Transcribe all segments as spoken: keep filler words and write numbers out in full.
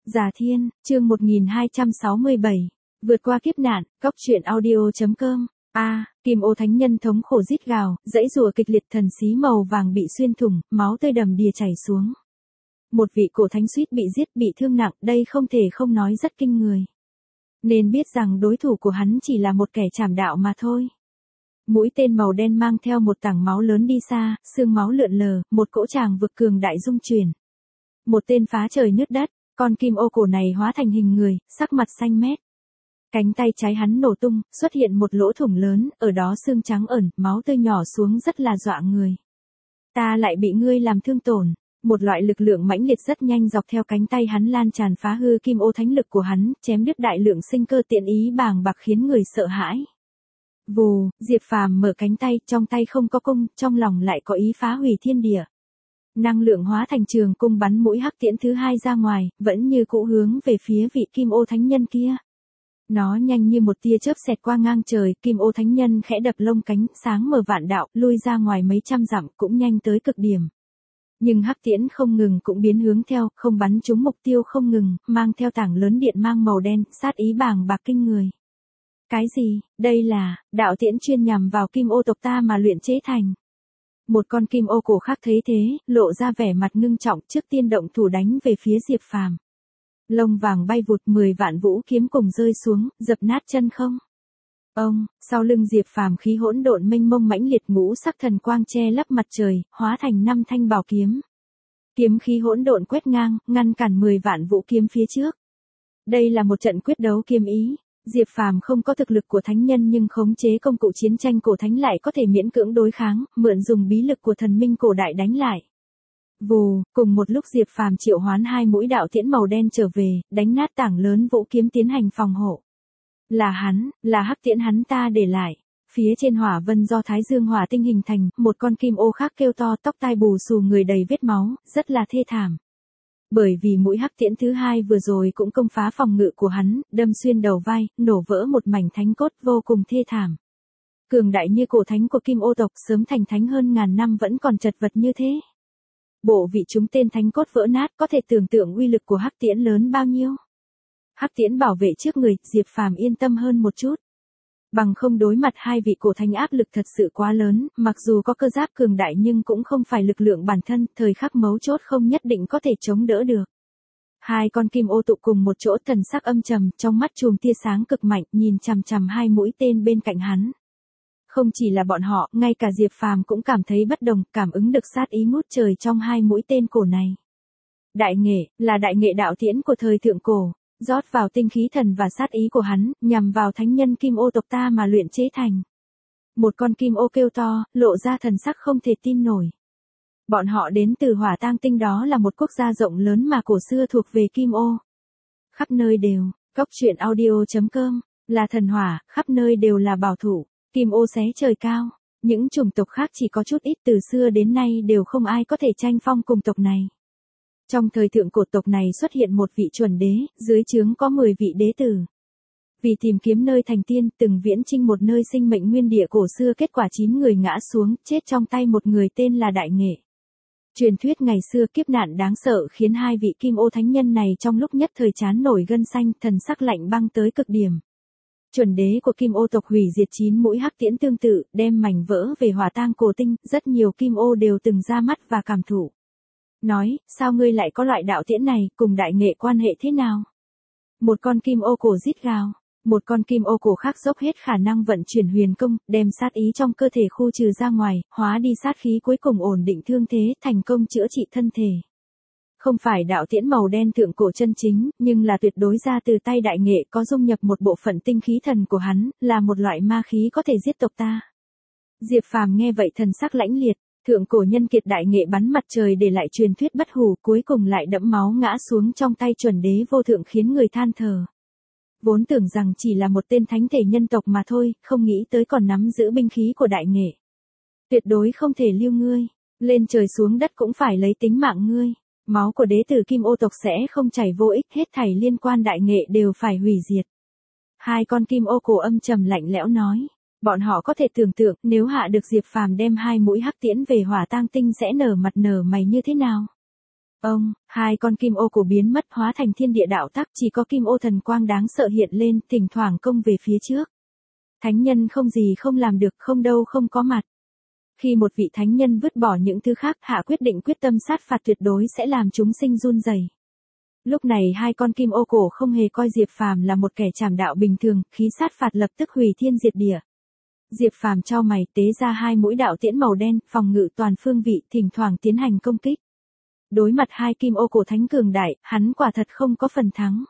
Già Thiên, chương một nghìn hai trăm sáu mươi bảy. Vượt qua kiếp nạn, cóc truyện audio.com. A, Kim Ô Thánh Nhân thống khổ rít gào, dãy rùa kịch liệt, thần xí màu vàng bị xuyên thủng, máu tươi đầm đìa chảy xuống. Một vị cổ thánh suýt bị giết, bị thương nặng, đây không thể không nói rất kinh người. Nên biết rằng đối thủ của hắn chỉ là một kẻ trảm đạo mà thôi. Mũi tên màu đen mang theo một tảng máu lớn đi xa, xương máu lượn lờ, một cỗ tràng vực cường đại dung chuyển. Một tên phá trời nứt đất, con kim ô cổ này hóa thành hình người, sắc mặt xanh mét. Cánh tay trái hắn nổ tung, xuất hiện một lỗ thủng lớn, ở đó xương trắng ẩn, máu tươi nhỏ xuống rất là dọa người. Ta lại bị ngươi làm thương tổn. Một loại lực lượng mãnh liệt rất nhanh dọc theo cánh tay hắn lan tràn phá hư kim ô thánh lực của hắn, chém đứt đại lượng sinh cơ tiện ý bàng bạc khiến người sợ hãi. Vù, Diệp Phàm mở cánh tay, trong tay không có cung, trong lòng lại có ý phá hủy thiên địa. Năng lượng hóa thành trường cung bắn mũi hắc tiễn thứ hai ra ngoài, vẫn như cũ hướng về phía vị kim ô thánh nhân kia. Nó nhanh như một tia chớp xẹt qua ngang trời, kim ô thánh nhân khẽ đập lông cánh, sáng mở vạn đạo, lui ra ngoài mấy trăm dặm, cũng nhanh tới cực điểm. Nhưng hắc tiễn không ngừng cũng biến hướng theo, không bắn trúng mục tiêu không ngừng, mang theo tảng lớn điện mang màu đen, sát ý bàng bạc kinh người. Cái gì, đây là, đạo tiễn chuyên nhằm vào kim ô tộc ta mà luyện chế thành. Một con kim ô cổ khác thấy thế, lộ ra vẻ mặt ngưng trọng, trước tiên động thủ đánh về phía Diệp Phàm. Lông vàng bay vụt, mười vạn vũ kiếm cùng rơi xuống, dập nát chân không. Ông, sau lưng Diệp Phàm khí hỗn độn mênh mông mãnh liệt, ngũ sắc thần quang che lấp mặt trời, hóa thành năm thanh bảo kiếm. Kiếm khí hỗn độn quét ngang, ngăn cản mười vạn vũ kiếm phía trước. Đây là một trận quyết đấu kiếm ý. Diệp Phàm không có thực lực của thánh nhân nhưng khống chế công cụ chiến tranh cổ thánh lại có thể miễn cưỡng đối kháng, mượn dùng bí lực của thần minh cổ đại đánh lại. Vù, cùng một lúc Diệp Phàm triệu hoán hai mũi đạo tiễn màu đen trở về, đánh nát tảng lớn vũ kiếm tiến hành phòng hộ. Là hắn, là hắc tiễn hắn ta để lại. Phía trên hỏa vân do Thái Dương hỏa tinh hình thành, một con kim ô khác kêu to, tóc tai bù xù, người đầy vết máu, rất là thê thảm. Bởi vì mũi hắc tiễn thứ hai vừa rồi cũng công phá phòng ngự của hắn, đâm xuyên đầu vai, nổ vỡ một mảnh thánh cốt, vô cùng thê thảm. Cường đại như cổ thánh của kim ô tộc, sớm thành thánh hơn ngàn năm vẫn còn chật vật như thế. Bộ vị chúng tên thánh cốt vỡ nát, có thể tưởng tượng uy lực của hắc tiễn lớn bao nhiêu. Hắc tiễn bảo vệ trước người, Diệp Phàm yên tâm hơn một chút. Bằng không đối mặt hai vị cổ thánh áp lực thật sự quá lớn, mặc dù có cơ giáp cường đại nhưng cũng không phải lực lượng bản thân, thời khắc mấu chốt không nhất định có thể chống đỡ được. Hai con kim ô tụ cùng một chỗ, thần sắc âm trầm, trong mắt chùm tia sáng cực mạnh, nhìn chằm chằm hai mũi tên bên cạnh hắn. Không chỉ là bọn họ, ngay cả Diệp Phàm cũng cảm thấy bất đồng, cảm ứng được sát ý ngút trời trong hai mũi tên cổ này. Đại nghệ, là đại nghệ đạo tiễn của thời thượng cổ. Rót vào tinh khí thần và sát ý của hắn, nhằm vào thánh nhân kim ô tộc ta mà luyện chế thành. Một con kim ô kêu to, lộ ra thần sắc không thể tin nổi. Bọn họ đến từ Hỏa Tang Tinh, đó là một quốc gia rộng lớn mà cổ xưa thuộc về kim ô. Khắp nơi đều, cóc truyện audio.com, là thần hỏa, khắp nơi đều là bảo thủ, kim ô xé trời cao. Những chủng tộc khác chỉ có chút ít, từ xưa đến nay đều không ai có thể tranh phong cùng tộc này. Trong thời thượng cổ, tộc này xuất hiện một vị chuẩn đế, dưới trướng có mười vị đế tử. Vì tìm kiếm nơi thành tiên, từng viễn chinh một nơi sinh mệnh nguyên địa cổ xưa, kết quả chín người ngã xuống, chết trong tay một người tên là Đại Nghệ. Truyền thuyết ngày xưa kiếp nạn đáng sợ khiến hai vị kim ô thánh nhân này trong lúc nhất thời chán nổi gân xanh, thần sắc lạnh băng tới cực điểm. Chuẩn đế của kim ô tộc hủy diệt chín mũi hắc tiễn tương tự, đem mảnh vỡ về Hỏa Tang cổ tinh, rất nhiều kim ô đều từng ra mắt và cảm thụ. Nói, sao ngươi lại có loại đạo tiễn này, cùng Đại Nghệ quan hệ thế nào? Một con kim ô cổ rít gào, một con kim ô cổ khác dốc hết khả năng vận chuyển huyền công, đem sát ý trong cơ thể khu trừ ra ngoài, hóa đi sát khí, cuối cùng ổn định thương thế, thành công chữa trị thân thể. Không phải đạo tiễn màu đen thượng cổ chân chính, nhưng là tuyệt đối ra từ tay Đại Nghệ, có dung nhập một bộ phận tinh khí thần của hắn, là một loại ma khí có thể giết tộc ta. Diệp Phàm nghe vậy thần sắc lãnh liệt. Thượng cổ nhân kiệt Đại Nghệ bắn mặt trời để lại truyền thuyết bất hủ, cuối cùng lại đẫm máu ngã xuống trong tay chuẩn đế vô thượng, khiến người than thở. Vốn tưởng rằng chỉ là một tên thánh thể nhân tộc mà thôi, không nghĩ tới còn nắm giữ binh khí của Đại Nghệ. Tuyệt đối không thể lưu ngươi, lên trời xuống đất cũng phải lấy tính mạng ngươi. Máu của đế tử kim ô tộc sẽ không chảy vô ích, hết thảy liên quan Đại Nghệ đều phải hủy diệt. Hai con kim ô cổ âm trầm lạnh lẽo nói. Bọn họ có thể tưởng tượng, nếu hạ được Diệp Phàm đem hai mũi hắc tiễn về Hỏa Tang Tinh sẽ nở mặt nở mày như thế nào. Ông, hai con kim ô cổ biến mất hóa thành thiên địa đạo tắc, chỉ có kim ô thần quang đáng sợ hiện lên, thỉnh thoảng công về phía trước. Thánh nhân không gì không làm được, không đâu không có mặt. Khi một vị thánh nhân vứt bỏ những thứ khác, hạ quyết định quyết tâm sát phạt tuyệt đối sẽ làm chúng sinh run rẩy. Lúc này hai con kim ô cổ không hề coi Diệp Phàm là một kẻ trảm đạo bình thường, khí sát phạt lập tức hủy thiên diệt địa. Diệp Phàm chau mày, tế ra hai mũi đạo tiễn màu đen, phòng ngự toàn phương vị, thỉnh thoảng tiến hành công kích. Đối mặt hai kim ô cổ thánh cường đại, hắn quả thật không có phần thắng.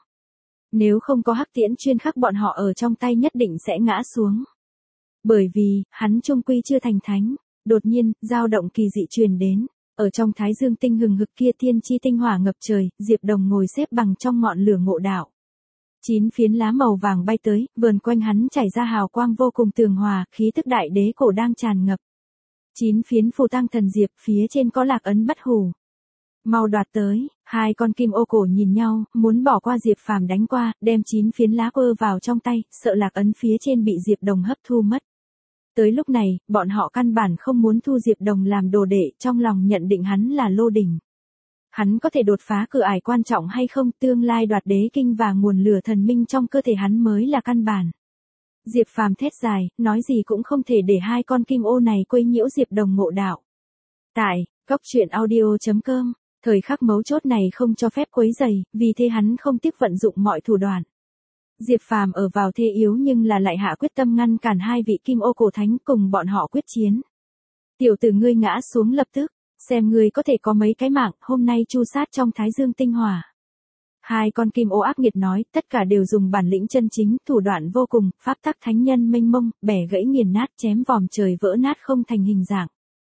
Nếu không có hắc tiễn chuyên khắc bọn họ ở trong tay nhất định sẽ ngã xuống. Bởi vì, hắn chung quy chưa thành thánh. Đột nhiên, dao động kỳ dị truyền đến. Ở trong thái dương tinh hừng hực kia thiên chi tinh hỏa ngập trời, Diệp Đồng ngồi xếp bằng trong ngọn lửa ngộ đạo. Chín phiến lá màu vàng bay tới, vườn quanh hắn chảy ra hào quang vô cùng tường hòa, khí tức đại đế cổ đang tràn ngập. Chín phiến phù tang thần diệp, phía trên có lạc ấn bất hủ. Mau đoạt tới, hai con kim ô cổ nhìn nhau, muốn bỏ qua Diệp Phàm đánh qua, đem chín phiến lá quơ vào trong tay, sợ lạc ấn phía trên bị Diệp Đồng hấp thu mất. Tới lúc này, bọn họ căn bản không muốn thu Diệp Đồng làm đồ đệ, trong lòng nhận định hắn là lô đỉnh. Hắn có thể đột phá cửa ải quan trọng hay không, tương lai đoạt đế kinh và nguồn lửa thần minh trong cơ thể hắn mới là căn bản. Diệp Phàm thét dài, nói gì cũng không thể để hai con kim ô này quấy nhiễu Diệp Đồng ngộ đạo. Tại, góc truyện audio chấm com, thời khắc mấu chốt này không cho phép quấy rầy, vì thế hắn không tiếc vận dụng mọi thủ đoạn. Diệp Phàm ở vào thế yếu nhưng là lại hạ quyết tâm ngăn cản hai vị kim ô cổ thánh cùng bọn họ quyết chiến. Tiểu tử ngươi ngã xuống lập tức, xem ngươi có thể có mấy cái mạng, hôm nay chu sát trong thái dương tinh hỏa. Hai con kim ô ác nghiệt nói, tất cả đều dùng bản lĩnh chân chính, thủ đoạn vô cùng, pháp tắc thánh nhân mênh mông, bẻ gãy nghiền nát, chém vòm trời vỡ nát không thành hình dạng.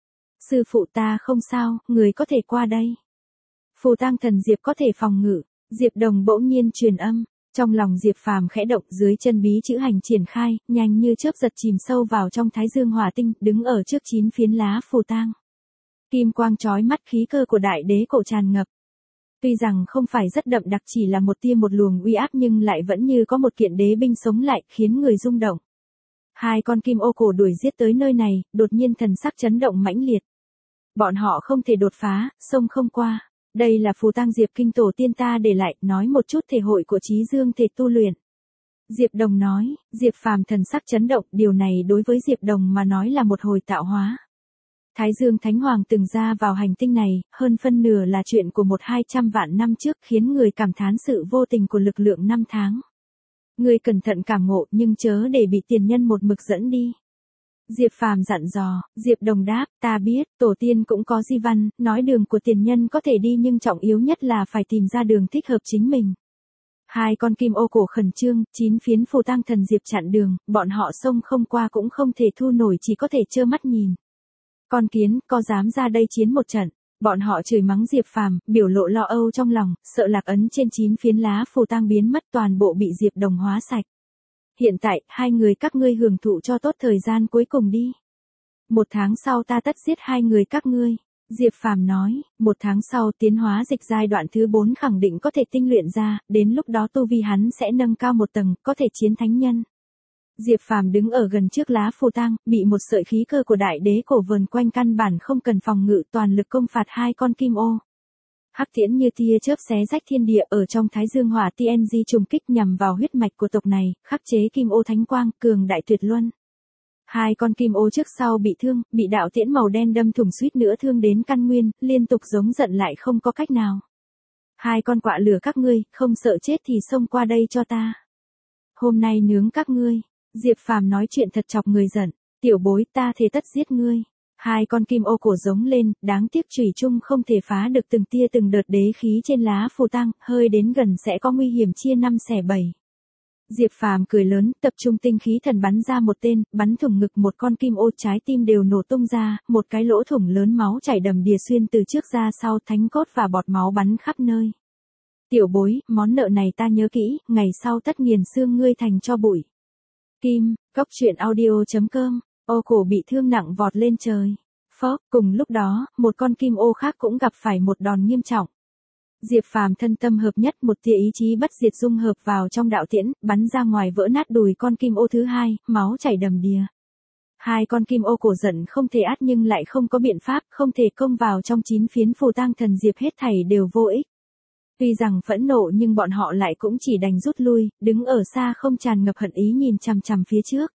Sư phụ ta không sao, người có thể qua đây. Phù tang thần diệp có thể phòng ngự. Diệp Đồng bỗng nhiên truyền âm. Trong lòng Diệp Phàm khẽ động, dưới chân bí chữ hành triển khai, nhanh như chớp giật chìm sâu vào trong thái dương hỏa tinh, đứng ở trước chín phiến lá phù tang. Kim quang chói mắt, khí cơ của đại đế cổ tràn ngập. Tuy rằng không phải rất đậm đặc, chỉ là một tia một luồng uy áp, nhưng lại vẫn như có một kiện đế binh sống lại, khiến người rung động. Hai con kim ô cổ đuổi giết tới nơi này, đột nhiên thần sắc chấn động mãnh liệt. Bọn họ không thể đột phá, xông không qua. Đây là phù tang diệp kinh tổ tiên ta để lại, nói một chút thể hội của trí dương thể tu luyện. Diệp Đồng nói, Diệp Phàm thần sắc chấn động, điều này đối với Diệp Đồng mà nói là một hồi tạo hóa. Thái Dương Thánh Hoàng từng ra vào hành tinh này, hơn phân nửa là chuyện của một hai trăm vạn năm trước, khiến người cảm thán sự vô tình của lực lượng năm tháng. Người cẩn thận cảm ngộ, nhưng chớ để bị tiền nhân một mực dẫn đi. Diệp Phàm dặn dò, Diệp Đồng đáp, ta biết, tổ tiên cũng có di văn, nói đường của tiền nhân có thể đi nhưng trọng yếu nhất là phải tìm ra đường thích hợp chính mình. Hai con kim ô cổ khẩn trương, chín phiến phù tang thần diệp chặn đường, bọn họ xông không qua cũng không thể thu nổi, chỉ có thể trơ mắt nhìn. Con kiến, có dám ra đây chiến một trận? Bọn họ chửi mắng Diệp Phàm, biểu lộ lo âu trong lòng, sợ lạc ấn trên chín phiến lá phù tang biến mất, toàn bộ bị Diệp Đồng hóa sạch. Hiện tại, hai người các ngươi hưởng thụ cho tốt thời gian cuối cùng đi. Một tháng sau ta tất giết hai người các ngươi. Diệp Phàm nói, một tháng sau tiến hóa dịch giai đoạn thứ bốn khẳng định có thể tinh luyện ra, đến lúc đó tu vi hắn sẽ nâng cao một tầng, có thể chiến thánh nhân. Diệp Phàm đứng ở gần trước lá phù tang, bị một sợi khí cơ của đại đế cổ vờn quanh, căn bản không cần phòng ngự, toàn lực công phạt hai con kim ô. Hắc tiễn như tia chớp xé rách thiên địa, ở trong thái dương hỏa tê en giê trùng kích nhằm vào huyết mạch của tộc này, khắc chế kim ô thánh quang, cường đại tuyệt luân. Hai con kim ô trước sau bị thương, bị đạo tiễn màu đen đâm thủng, suýt nữa thương đến căn nguyên, liên tục giống giận lại không có cách nào. Hai con quạ lửa các ngươi, không sợ chết thì xông qua đây cho ta. Hôm nay nướng các ngươi. Diệp Phàm nói chuyện thật chọc người giận, tiểu bối, ta thề tất giết ngươi. Hai con kim ô cổ giống lên, đáng tiếc chủy chung không thể phá được từng tia từng đợt đế khí trên lá phù tang, hơi đến gần sẽ có nguy hiểm chia năm xẻ bảy. Diệp Phàm cười lớn, tập trung tinh khí thần bắn ra một tên, bắn thủng ngực một con kim ô, trái tim đều nổ tung ra, một cái lỗ thủng lớn, máu chảy đầm đìa xuyên từ trước ra sau, thánh cốt và bọt máu bắn khắp nơi. Tiểu bối, món nợ này ta nhớ kỹ, ngày sau tất nghiền xương ngươi thành cho bụi. Kim, góc truyện audio chấm com, ô cổ bị thương nặng vọt lên trời. Phốc, cùng lúc đó, một con kim ô khác cũng gặp phải một đòn nghiêm trọng. Diệp Phàm thân tâm hợp nhất, một tia ý chí bất diệt dung hợp vào trong đạo tiễn, bắn ra ngoài vỡ nát đùi con kim ô thứ hai, máu chảy đầm đìa. Hai con kim ô cổ giận không thể át nhưng lại không có biện pháp, không thể công vào trong chín phiến phù tang thần diệp, hết thảy đều vô ích. Tuy rằng phẫn nộ nhưng bọn họ lại cũng chỉ đành rút lui, đứng ở xa không tràn ngập hận ý nhìn chằm chằm phía trước.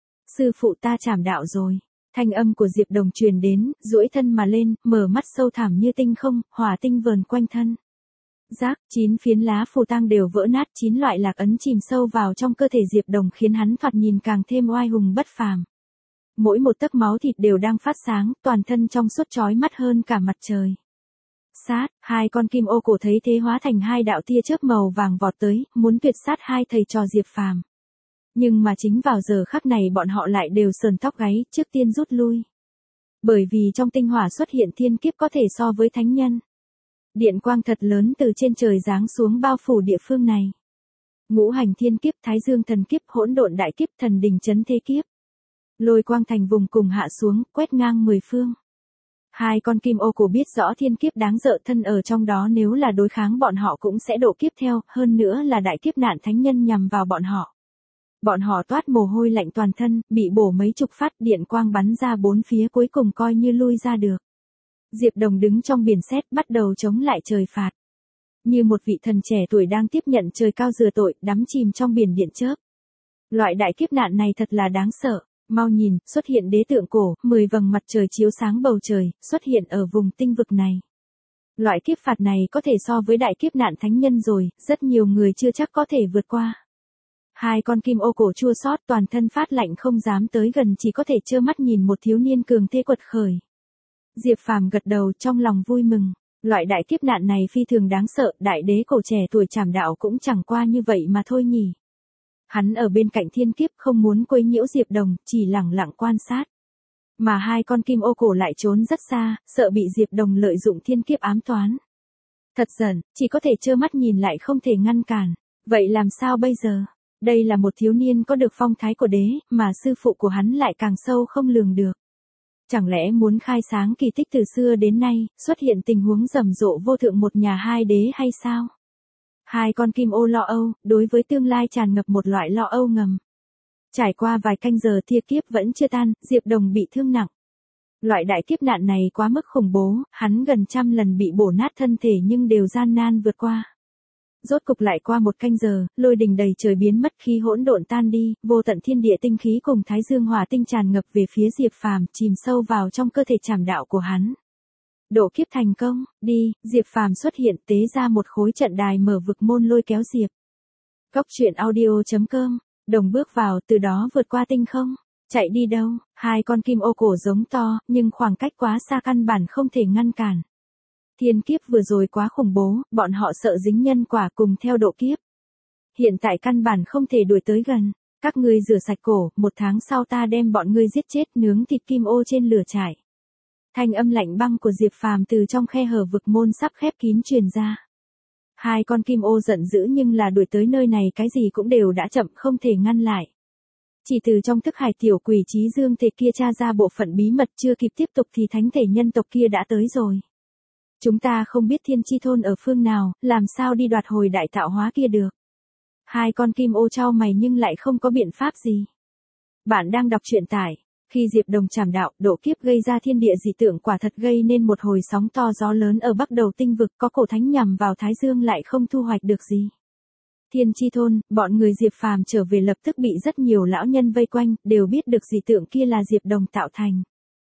Sư phụ ta trảm đạo rồi. Thanh âm của Diệp Đồng truyền đến, duỗi thân mà lên, mở mắt sâu thẳm như tinh không, hỏa tinh vờn quanh thân. Rác, chín phiến lá phù tang đều vỡ nát, chín loại lạc ấn chìm sâu vào trong cơ thể Diệp Đồng khiến hắn thoạt nhìn càng thêm oai hùng bất phàm. Mỗi một tấc máu thịt đều đang phát sáng, toàn thân trong suốt chói mắt hơn cả mặt trời. Sát, hai con kim ô cổ thấy thế hóa thành hai đạo tia chớp màu vàng vọt tới, muốn tuyệt sát hai thầy trò Diệp Phàm. Nhưng mà chính vào giờ khắc này bọn họ lại đều sờn tóc gáy, trước tiên rút lui. Bởi vì trong tinh hỏa xuất hiện thiên kiếp có thể so với thánh nhân. Điện quang thật lớn từ trên trời giáng xuống bao phủ địa phương này. Ngũ hành thiên kiếp, thái dương thần kiếp, hỗn độn đại kiếp, thần đình chấn thế kiếp. Lôi quang thành vùng cùng hạ xuống, quét ngang mười phương. Hai con kim ô cổ biết rõ thiên kiếp đáng sợ thân ở trong đó, nếu là đối kháng bọn họ cũng sẽ độ kiếp theo, hơn nữa là đại kiếp nạn thánh nhân nhằm vào bọn họ. Bọn họ toát mồ hôi lạnh toàn thân, bị bổ mấy chục phát, điện quang bắn ra bốn phía, cuối cùng coi như lui ra được. Diệp Đồng đứng trong biển sét bắt đầu chống lại trời phạt. Như một vị thần trẻ tuổi đang tiếp nhận trời cao rửa tội, đắm chìm trong biển điện chớp. Loại đại kiếp nạn này thật là đáng sợ. Mau nhìn, xuất hiện đế tượng cổ, mười vầng mặt trời chiếu sáng bầu trời, xuất hiện ở vùng tinh vực này. Loại kiếp phạt này có thể so với đại kiếp nạn thánh nhân rồi, rất nhiều người chưa chắc có thể vượt qua. Hai con kim ô cổ chua xót, toàn thân phát lạnh không dám tới gần, chỉ có thể trơ mắt nhìn một thiếu niên cường thế quật khởi. Diệp Phàm gật đầu trong lòng vui mừng. Loại đại kiếp nạn này phi thường đáng sợ, đại đế cổ trẻ tuổi trảm đạo cũng chẳng qua như vậy mà thôi nhỉ. Hắn ở bên cạnh thiên kiếp không muốn quấy nhiễu Diệp Đồng, chỉ lẳng lặng quan sát. Mà hai con kim ô cổ lại trốn rất xa, sợ bị Diệp Đồng lợi dụng thiên kiếp ám toán. Thật giận, chỉ có thể trơ mắt nhìn lại không thể ngăn cản. Vậy làm sao bây giờ? Đây là một thiếu niên có được phong thái của đế, mà sư phụ của hắn lại càng sâu không lường được. Chẳng lẽ muốn khai sáng kỳ tích từ xưa đến nay, xuất hiện tình huống rầm rộ vô thượng một nhà hai đế hay sao? Hai con kim ô lo âu, đối với tương lai tràn ngập một loại lo âu ngầm. Trải qua vài canh giờ thiên kiếp vẫn chưa tan, Diệp Đồng bị thương nặng. Loại đại kiếp nạn này quá mức khủng bố, hắn gần trăm lần bị bổ nát thân thể nhưng đều gian nan vượt qua. Rốt cục lại qua một canh giờ, lôi đình đầy trời biến mất, khí hỗn độn tan đi, vô tận thiên địa tinh khí cùng thái dương hỏa tinh tràn ngập về phía Diệp Phàm, chìm sâu vào trong cơ thể trảm đạo của hắn. Độ kiếp thành công, đi, Diệp Phàm xuất hiện tế ra một khối trận đài mở vực môn lôi kéo Diệp. Góc truyện audio chấm com, đồng bước vào, từ đó vượt qua tinh không. Chạy đi đâu? Hai con kim ô cổ giống to, nhưng khoảng cách quá xa căn bản không thể ngăn cản. Thiên kiếp vừa rồi quá khủng bố, bọn họ sợ dính nhân quả cùng theo độ kiếp. Hiện tại căn bản không thể đuổi tới gần. Các ngươi rửa sạch cổ, một tháng sau ta đem bọn ngươi giết chết, nướng thịt kim ô trên lửa trại. Thanh âm lạnh băng của Diệp Phàm từ trong khe hở vực môn sắp khép kín truyền ra. Hai con kim ô giận dữ nhưng là đuổi tới nơi này cái gì cũng đều đã chậm, không thể ngăn lại. Chỉ từ trong thức hải tiểu quỷ trí dương thể kia tra ra bộ phận bí mật, chưa kịp tiếp tục thì thánh thể nhân tộc kia đã tới rồi. Chúng ta không biết thiên chi thôn ở phương nào, làm sao đi đoạt hồi đại tạo hóa kia được. Hai con kim ô chau mày nhưng lại không có biện pháp gì. Bạn đang đọc truyện tải. Khi Diệp Đồng trảm đạo, độ kiếp gây ra thiên địa dị tượng, quả thật gây nên một hồi sóng to gió lớn ở bắc đầu tinh vực, có cổ thánh nhằm vào Thái Dương lại không thu hoạch được gì. Thiên chi thôn, bọn người Diệp Phàm trở về lập tức bị rất nhiều lão nhân vây quanh, đều biết được dị tượng kia là Diệp Đồng tạo thành.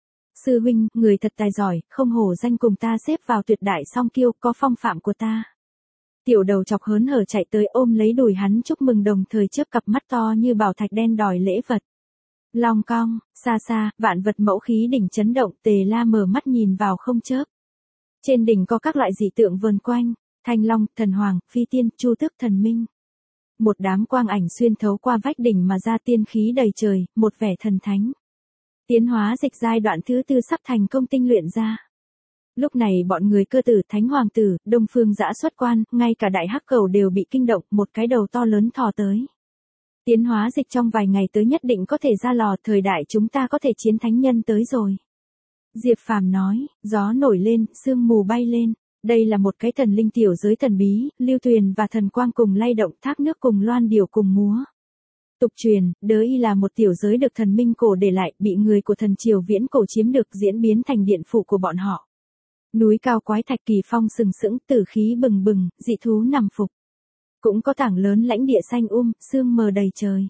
Sư huynh, người thật tài giỏi, không hổ danh cùng ta xếp vào tuyệt đại song kiêu, có phong phạm của ta. Tiểu đầu chọc hớn hở chạy tới ôm lấy đùi hắn chúc mừng, đồng thời chớp cặp mắt to như bảo thạch đen đòi lễ vật. Long cong, xa xa, vạn vật mẫu khí đỉnh chấn động, Tề La mở mắt nhìn vào không chớp. Trên đỉnh có các loại dị tượng vờn quanh, Thanh Long, Thần Hoàng, Phi Tiên, Chu Tước Thần Minh. Một đám quang ảnh xuyên thấu qua vách đỉnh mà ra, tiên khí đầy trời, một vẻ thần thánh. Tiến hóa dịch giai đoạn thứ tư sắp thành công tinh luyện ra. Lúc này bọn người Cơ Tử, Thánh Hoàng tử, Đông Phương Dã xuất quan, ngay cả đại hắc cầu đều bị kinh động, một cái đầu to lớn thò tới. Tiến hóa dịch trong vài ngày tới nhất định có thể ra lò, thời đại chúng ta có thể chiến thánh nhân tới rồi. Diệp Phàm nói, gió nổi lên, sương mù bay lên. Đây là một cái thần linh tiểu giới thần bí, lưu tuyền và thần quang cùng lay động, thác nước cùng loan điểu cùng múa. Tục truyền, Đớ Y là một tiểu giới được thần minh cổ để lại, bị người của thần triều viễn cổ chiếm được diễn biến thành điện phủ của bọn họ. Núi cao quái thạch kỳ phong sừng sững, tử khí bừng bừng, dị thú nằm phục. Cũng có tảng lớn lãnh địa xanh um, sương mờ đầy trời.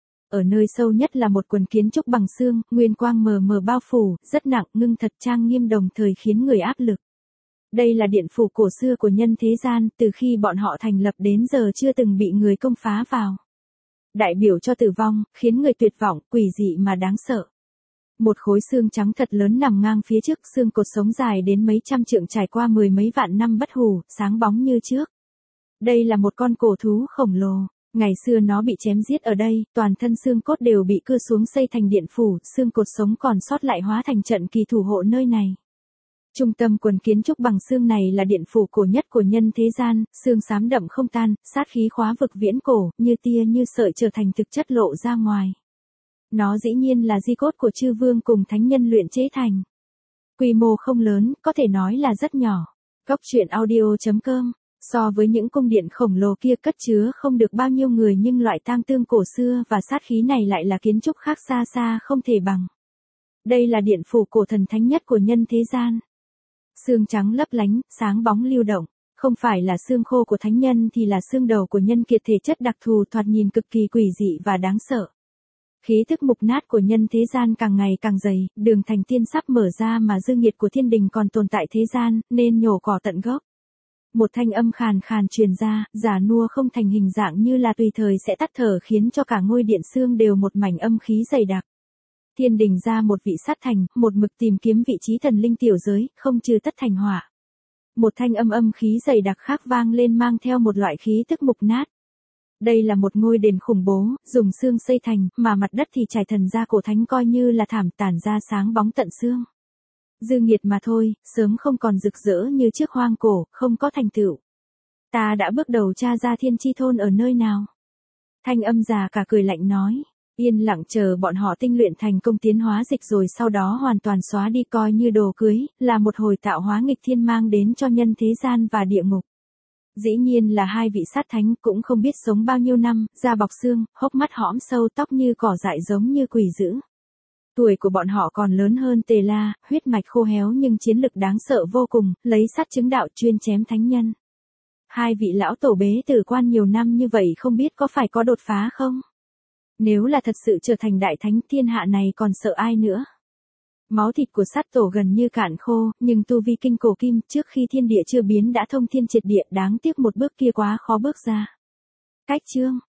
Ở nơi sâu nhất là một quần kiến trúc bằng xương, nguyên quang mờ mờ bao phủ, rất nặng, ngưng thật trang nghiêm đồng thời khiến người áp lực. Đây là điện phủ cổ xưa của nhân thế gian, từ khi bọn họ thành lập đến giờ chưa từng bị người công phá vào. Đại biểu cho tử vong, khiến người tuyệt vọng, quỷ dị mà đáng sợ. Một khối xương trắng thật lớn nằm ngang phía trước, xương cột sống dài đến mấy trăm trượng trải qua mười mấy vạn năm bất hủ, sáng bóng như trước. Đây là một con cổ thú khổng lồ. Ngày xưa nó bị chém giết ở đây, toàn thân xương cốt đều bị cưa xuống xây thành điện phủ, xương cột sống còn sót lại hóa thành trận kỳ thủ hộ nơi này. Trung tâm quần kiến trúc bằng xương này là điện phủ cổ nhất của nhân thế gian, xương xám đậm không tan, sát khí khóa vực viễn cổ, như tia như sợi trở thành thực chất lộ ra ngoài. Nó dĩ nhiên là di cốt của chư vương cùng thánh nhân luyện chế thành. Quy mô không lớn, có thể nói là rất nhỏ. Góc truyện audio chấm com. So với những cung điện khổng lồ kia cất chứa không được bao nhiêu người, nhưng loại tang tương cổ xưa và sát khí này lại là kiến trúc khác xa xa không thể bằng. Đây là điện phủ cổ thần thánh nhất của nhân thế gian. Xương trắng lấp lánh, sáng bóng lưu động, không phải là xương khô của thánh nhân thì là xương đầu của nhân kiệt, thể chất đặc thù thoạt nhìn cực kỳ quỷ dị và đáng sợ. Khí thức mục nát của nhân thế gian càng ngày càng dày, đường thành tiên sắp mở ra mà dư nghiệt của thiên đình còn tồn tại thế gian, nên nhổ cỏ tận gốc. Một thanh âm khàn khàn truyền ra, già nua không thành hình dạng như là tùy thời sẽ tắt thở, khiến cho cả ngôi điện xương đều một mảnh âm khí dày đặc. Thiên đình ra một vị sát thành, một mực tìm kiếm vị trí thần linh tiểu giới, không trừ tất thành hỏa. Một thanh âm âm khí dày đặc khác vang lên mang theo một loại khí tức mục nát. Đây là một ngôi đền khủng bố, dùng xương xây thành, mà mặt đất thì trải thần gia cổ thánh coi như là thảm, tản ra sáng bóng tận xương. Dư nghiệt mà thôi, sớm không còn rực rỡ như trước hoang cổ, không có thành tựu. Ta đã bước đầu tra ra thiên chi thôn ở nơi nào. Thanh âm già cả cười lạnh nói, yên lặng chờ bọn họ tinh luyện thành công tiến hóa dịch rồi sau đó hoàn toàn xóa đi coi như đồ cưới, là một hồi tạo hóa nghịch thiên mang đến cho nhân thế gian và địa ngục. Dĩ nhiên là hai vị sát thánh cũng không biết sống bao nhiêu năm, da bọc xương, hốc mắt hõm sâu, tóc như cỏ dại giống như quỷ dữ. Tuổi của bọn họ còn lớn hơn Tề La, huyết mạch khô héo nhưng chiến lực đáng sợ vô cùng, lấy sắt chứng đạo chuyên chém thánh nhân. Hai vị lão tổ bế tử quan nhiều năm như vậy không biết có phải có đột phá không? Nếu là thật sự trở thành đại thánh, thiên hạ này còn sợ ai nữa? Máu thịt của sát tổ gần như cạn khô, nhưng tu vi kinh cổ kim trước khi thiên địa chưa biến đã thông thiên triệt địa, đáng tiếc một bước kia quá khó bước ra. Cách chương